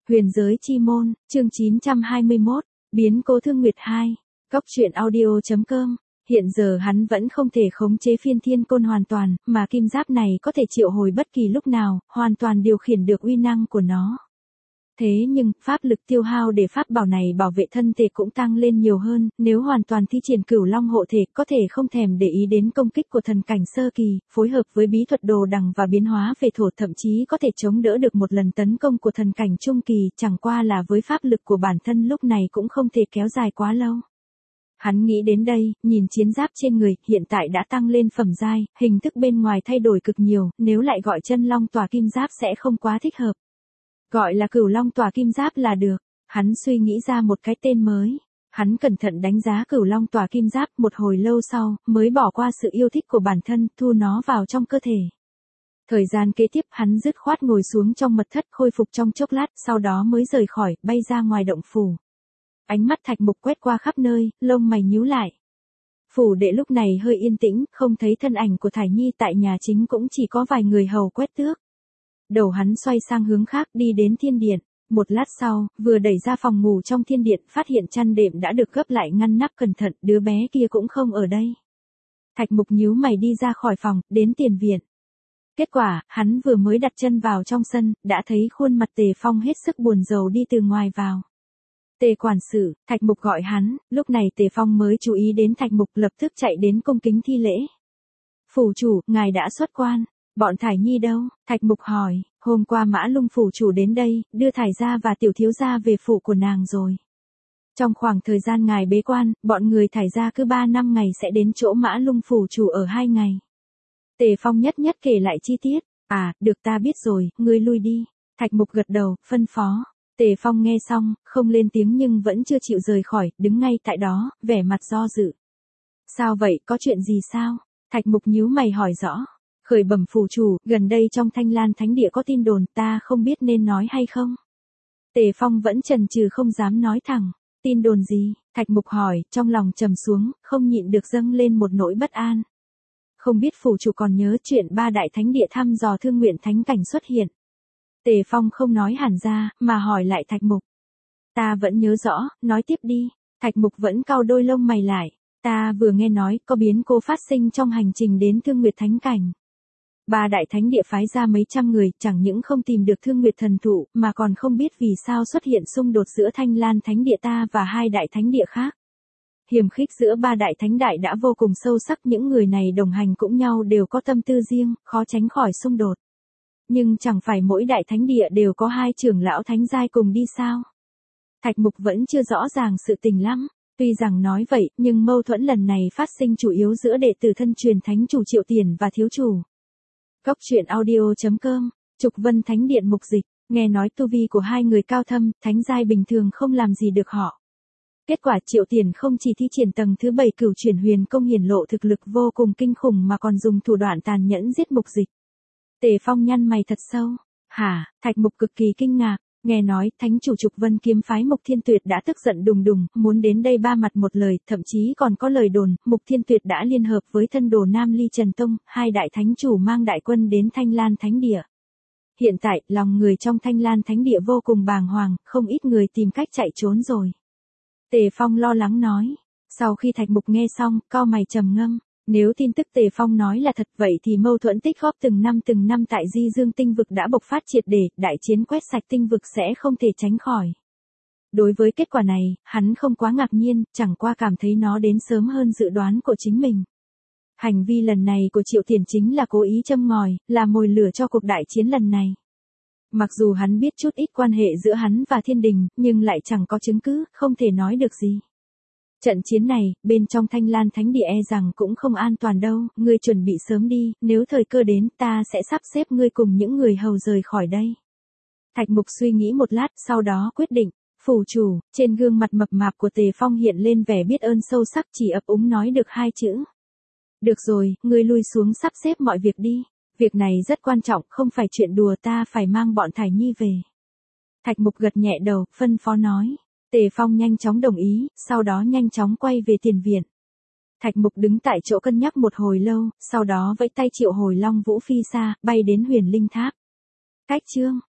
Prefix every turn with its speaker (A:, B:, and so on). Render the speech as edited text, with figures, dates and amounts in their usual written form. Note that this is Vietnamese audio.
A: Huyền giới chi môn, chương 921, biến cố Thương Nguyệt 2. Cóc truyện audio.com. Hiện giờ hắn vẫn không thể khống chế Phiên Thiên Côn hoàn toàn, mà kim giáp này có thể triệu hồi bất kỳ lúc nào, hoàn toàn điều khiển được uy năng của nó. Thế nhưng, pháp lực tiêu hao để pháp bảo này bảo vệ thân thể cũng tăng lên nhiều hơn, nếu hoàn toàn thi triển Cửu Long hộ thể, có thể không thèm để ý đến công kích của thần cảnh sơ kỳ, phối hợp với bí thuật đồ đằng và biến hóa về thổ, thậm chí có thể chống đỡ được một lần tấn công của thần cảnh trung kỳ, chẳng qua là với pháp lực của bản thân lúc này cũng không thể kéo dài quá lâu. Hắn nghĩ đến đây, nhìn chiến giáp trên người, hiện tại đã tăng lên phẩm giai, hình thức bên ngoài thay đổi cực nhiều, nếu lại gọi chân long tỏa kim giáp sẽ không quá thích hợp. Gọi là Cửu Long tỏa kim giáp là được. Hắn suy nghĩ ra một cái tên mới. Hắn cẩn thận đánh giá Cửu Long tỏa kim giáp, một hồi lâu sau, mới bỏ qua sự yêu thích của bản thân, thu nó vào trong cơ thể. Thời gian kế tiếp hắn dứt khoát ngồi xuống trong mật thất khôi phục trong chốc lát, sau đó mới rời khỏi, bay ra ngoài động phủ. Ánh mắt Thạch Mục quét qua khắp nơi, lông mày nhíu lại. Phủ đệ lúc này hơi yên tĩnh, không thấy thân ảnh của Thải Nhi, tại nhà chính cũng chỉ có vài người hầu quét tước. Đầu hắn xoay sang hướng khác, đi đến thiên điện. Một lát sau, vừa đẩy ra phòng ngủ trong thiên điện, phát hiện chăn đệm đã được gấp lại ngăn nắp cẩn thận, đứa bé kia cũng không ở đây. Thạch Mục nhíu mày đi ra khỏi phòng, đến tiền viện. Kết quả, hắn vừa mới đặt chân vào trong sân, đã thấy khuôn mặt Tề Phong hết sức buồn rầu đi từ ngoài vào. Tề quản sự, Thạch Mục gọi hắn, lúc này Tề Phong mới chú ý đến Thạch Mục, lập tức chạy đến cung kính thi lễ. Phủ chủ, ngài đã xuất quan. Bọn Thải Nhi đâu? Thạch Mục hỏi. Hôm qua Mã Lung phủ chủ đến đây, đưa Thải gia và tiểu thiếu gia về phủ của nàng rồi. Trong khoảng thời gian ngài bế quan, bọn người Thải gia cứ 3-5 ngày sẽ đến chỗ Mã Lung phủ chủ ở 2 ngày. Tề Phong nhất nhất kể lại chi tiết. À, được, ta biết rồi, ngươi lui đi. Thạch Mục gật đầu, phân phó. Tề Phong nghe xong, không lên tiếng nhưng vẫn chưa chịu rời khỏi, đứng ngay tại đó, vẻ mặt do dự. Sao vậy, có chuyện gì sao? Thạch Mục nhíu mày hỏi rõ. Khởi bẩm phủ chủ, gần đây trong Thanh Lan Thánh Địa có tin đồn, ta không biết nên nói hay không. Tề Phong vẫn chần chừ không dám nói thẳng. Tin đồn gì? Thạch Mục hỏi, trong lòng trầm xuống, không nhịn được dâng lên một nỗi bất an. Không biết phủ chủ còn nhớ chuyện 3 đại thánh địa thăm dò Thương Nguyện thánh cảnh xuất hiện. Tề Phong không nói hẳn ra, mà hỏi lại Thạch Mục. Ta vẫn nhớ rõ, nói tiếp đi. Thạch Mục vẫn cau đôi lông mày lại. Ta vừa nghe nói, có biến cố phát sinh trong hành trình đến Thương Nguyệt thánh cảnh. 3 đại thánh địa phái ra mấy trăm người, chẳng những không tìm được Thương Nguyệt thần thụ, mà còn không biết vì sao xuất hiện xung đột giữa Thanh Lan thánh địa ta và 2 đại thánh địa khác. Hiềm khích giữa 3 đại thánh đại đã vô cùng sâu sắc, những người này đồng hành cũng nhau đều có tâm tư riêng, khó tránh khỏi xung đột. Nhưng chẳng phải mỗi đại thánh địa đều có 2 trưởng lão thánh giai cùng đi sao? Thạch Mục vẫn chưa rõ ràng sự tình lắm. Tuy rằng nói vậy, nhưng mâu thuẫn lần này phát sinh chủ yếu giữa đệ tử thân truyền thánh chủ Triệu Tiền và thiếu chủ. Cóc truyện audio.com, Trục Vân Thánh Điện mục dịch, nghe nói tu vi của 2 người cao thâm, thánh giai bình thường không làm gì được họ. Kết quả Triệu Tiền không chỉ thi triển tầng thứ 7 Cửu Chuyển Huyền Công hiển lộ thực lực vô cùng kinh khủng mà còn dùng thủ đoạn tàn nhẫn giết mục dịch. Tề Phong nhăn mày thật sâu. Hả? Thạch Mục cực kỳ kinh ngạc. Nghe nói, thánh chủ Trục Vân kiếm phái Mục Thiên Tuyệt đã tức giận đùng đùng, muốn đến đây ba mặt một lời, thậm chí còn có lời đồn, Mục Thiên Tuyệt đã liên hợp với thân đồ Nam Ly Trần Tông, 2 đại thánh chủ mang đại quân đến Thanh Lan Thánh Địa. Hiện tại, lòng người trong Thanh Lan Thánh Địa vô cùng bàng hoàng, không ít người tìm cách chạy trốn rồi. Tề Phong lo lắng nói. Sau khi Thạch Mục nghe xong, cau mày trầm ngâm. Nếu tin tức Tề Phong nói là thật, vậy thì mâu thuẫn tích góp từng năm tại Di Dương tinh vực đã bộc phát triệt để, đại chiến quét sạch tinh vực sẽ không thể tránh khỏi. Đối với kết quả này, hắn không quá ngạc nhiên, chẳng qua cảm thấy nó đến sớm hơn dự đoán của chính mình. Hành vi lần này của Triệu Tiền chính là cố ý châm ngòi, là mồi lửa cho cuộc đại chiến lần này. Mặc dù hắn biết chút ít quan hệ giữa hắn và thiên đình, nhưng lại chẳng có chứng cứ, không thể nói được gì. Trận chiến này, bên trong Thanh Lan Thánh Địa rằng cũng không an toàn đâu, ngươi chuẩn bị sớm đi, nếu thời cơ đến, ta sẽ sắp xếp ngươi cùng những người hầu rời khỏi đây. Thạch Mục suy nghĩ một lát, sau đó quyết định. Phủ chủ, trên gương mặt mập mạp của Tề Phong hiện lên vẻ biết ơn sâu sắc, chỉ ấp úng nói được 2 chữ. Được rồi, ngươi lui xuống sắp xếp mọi việc đi. Việc này rất quan trọng, không phải chuyện đùa, ta phải mang bọn Thải Nhi về. Thạch Mục gật nhẹ đầu, phân phó nói. Tề Phong nhanh chóng đồng ý, sau đó nhanh chóng quay về tiền viện. Thạch Mục đứng tại chỗ cân nhắc một hồi lâu, sau đó vẫy tay triệu hồi Long Vũ phi xa, bay đến Huyền Linh Tháp. Cách chương